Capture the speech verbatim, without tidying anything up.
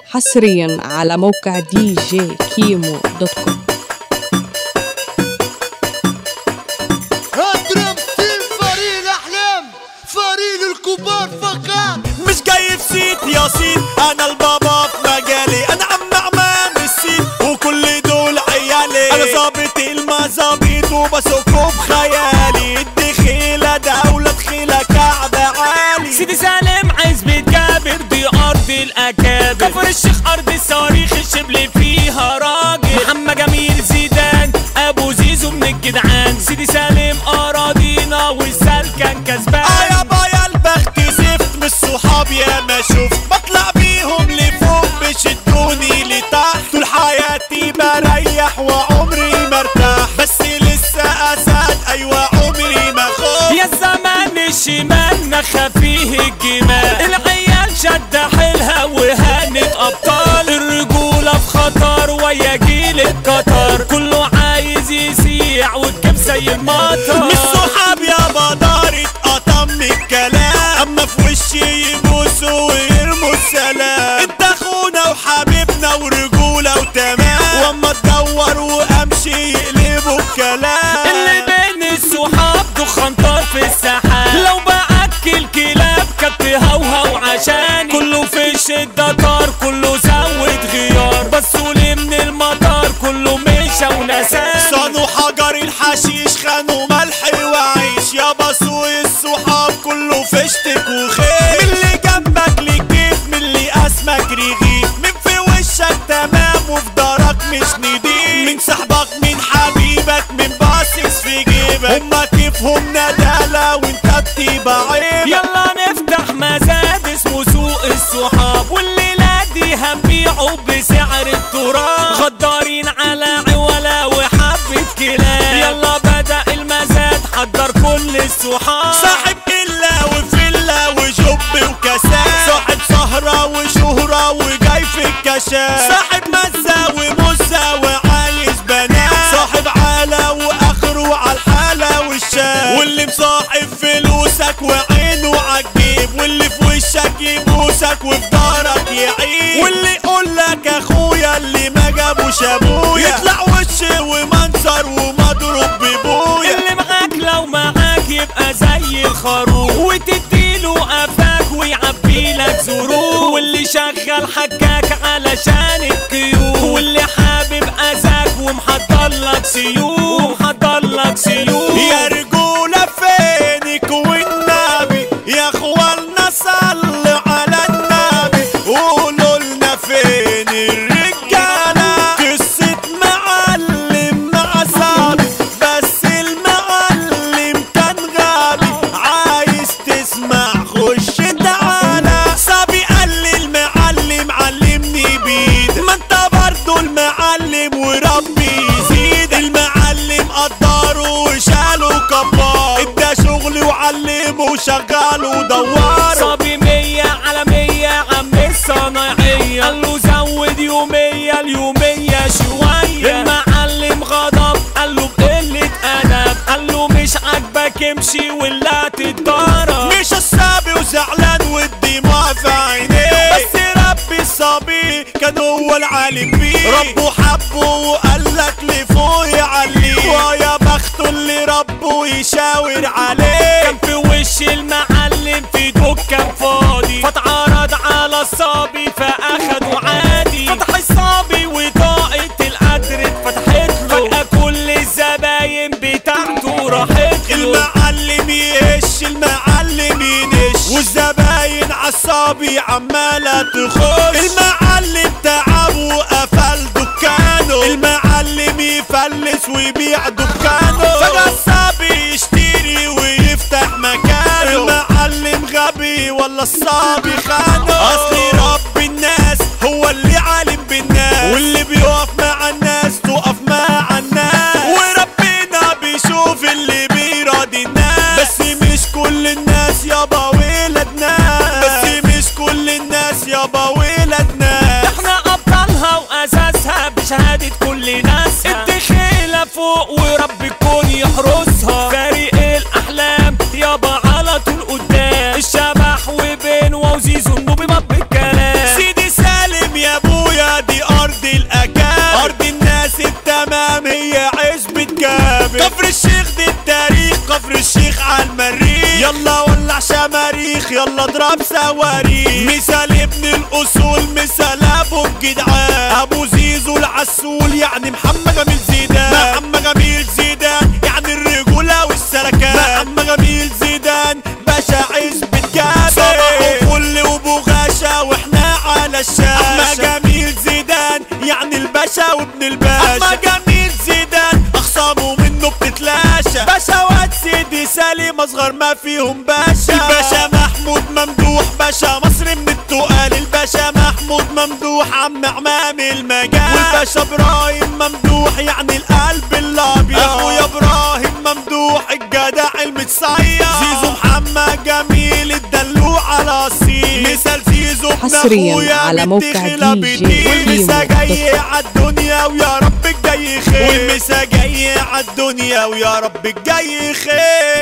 حصريا على موقع دي جي كيمو دوت كوم. اضرب في فريق الاحلام، فريق الكبار فقط. مش جاي في سيت يا سيد، انا البابا في مجالي، انا عم عمام السيد وكل دول عيالي. انا ظابط المظابيط وبسوقه بخيالي، الدخيلة دولة دخيلة كعب عالي. سيدي سالم عزبة جابر دي ارض الاكابر، كفر الشيخ ارض الصواريخ الشبل فيها راجل. محمد جميل زيدان ابو زيزو من الجدعان، سيدي سالم اراضينا والسلكن كسبان. اه يا بايا البخت زفت من الصحاب يا ما شفت، بطلع بيهم لفوق بشدوني لتحت. طول حياتي بريح وعمري مرتاح، بس لسه اسد ايوه عمري ما خف. يا الزمان الشمال نخى فيه الجمال، العيال شد حيلها وهانت ابطال. الرجولة في خطر ويا جيل القطر، كله عايز يسيع والجيب زي المطر. مش صحاب يا بدار اتقطم من الكلام، اما في وشي يبوسوا ويرموا السلام. انت اخونا وحبيبنا ورجولة وتمام، واما تدور وامشي يقلبوا الكلام. اللي بين الصحاب دخان طار في السحاب، لو باكل كلاب كبت هوهو عشاني. كله في الشدة طار كله زود غيار، بسولي من المطار كله مشى ونساني. صانوا حجر الحشيش خانوا ملح وعيش، يا بسوي الصحاب كله فشتك وخير. من اللي جنبك لكيف، من اللي اسمك رغيف، من في وشك تمام وفي دارك مش نضيف. من صاحبك من حبيبك من باصص في جيبك، هما كيفهم ندالة وانت بتبقى عيبك. يلا نفتح مزاد اسمه سوق الصحاب، والليلة دي هنبيعه بسعر التراب. غدارين على عولا وحبة كلاب، يلا بدأ المزاد حضر كل الصحاب. صاحب إلا وفلة وجب وكساد، صاحب سهرة وشهرة وجاي في الكشاف. صاحب مزة ومزة وعايز بنات، صاحب عالة واخره عالحالة والشاب. واللي مصاحب فلوسك وعينه عالجيب، واللي في وشك يبوسك وفي دارك يعيب. واللي يقولك اخويا اللي ما جابوش ابويا، يطلع وش ومنظر ومضروب ببويا. اللي معاك لو معاك يبقى زي الخروف، وتديله قفاك ويعبيلك زروق. واللي شغال حكاك علشان الكيوف، واللي حابب اذاك ومحضرلك سيوف ومحضرلك سيوف. يا رجولة فينك والنبي، يا اخوانا صلوا على النبي. قولوا لنا فين الرجالة، قصة معلم مع صابي، بس المعلم كان غبي. عايز تسمع خش تعالى، صابي قال لي المعلم علمني بيد، ما انت برضو المعلم وربي يزيد. المعلم قدره وشاله كبار، ادى شغلي وعلمه وشغله ودوره. صابي مية على مية عم الصناعية، قال له زود يومية اليومية شوية. المعلم غضب قال له بقلة أدب، قال له مش عاجبك امشي ولا تتضرب. مش الصبي وزعلان والدموع في عينيه، بس ربي الصبي كان هو العالم بيه. ربه حبه وقالك لفوق يعليه، ويا بخته اللي ربه يشاور عليه. كان في وش المعلم في دكان فاضي، فاتعرض على الصبي فاخده عادي. فتح الصبي وطاقة القدر اتفتحت له، فجأة كل الزباين بتاعته راحت له. المعلم يهش المعلم ينش، والزباين عالصبي عمالة تخش. المعلم تعب وقفل دكانه، المعلم يفلس ويبيع دكانه. فجأة الصبي يشتري ويفتح مكانه، المعلم غبي ولا الصبي خانه. اصلي رب الناس هو اللي عالم بالناس، واللي بيقف مع الناس تقف مع الناس. وربنا بيشوف اللي بيراضي الناس، بس مش كل الناس يابا ولاد ناس، بس مش كل الناس يابا ولاد ناس. احنا ابطالها واساسها بشهادة كل ناس، الدخيلة فوق ورب الكون يحرسها. فريق الاحلام يابا على طول قدام، الشبح وبين ووزي التاريخ يلا اضرب سواريخ. مثال ابن الاصول مثال ابو الجدعان ابو زيزو العسول يعني محمد جميل زيدان. محمد جميل زيدان يعني الرجولة والسلكان. محمد جميل زيدان باشا عزبة جابر صباح وفل وبغاشا واحنا على الشاشة. محمد جميل زيدان يعني الباشا وابن الباشا. محمد جميل زيدان اخصامه منه بتتلاشى. باشا واد سيدي سالم اصغر ما فيهم باشا. الباشا محمود ممدوح باشا مصر من التقال. الباشا محمود ممدوح عم عمام المجال. والباشا ابراهيم ممدوح يعني القلب الابيض. اخويا ابراهيم ممدوح الجدع المتصيد. زيزو محمد جميل الدلوع الاصيل. مثال زيزو ابن حصرياً على موقع دي جي والمسا جاي عالدنيا ويا رب الجاي خير. والمسا جاي عالدنيا ويا رب الجاي خير.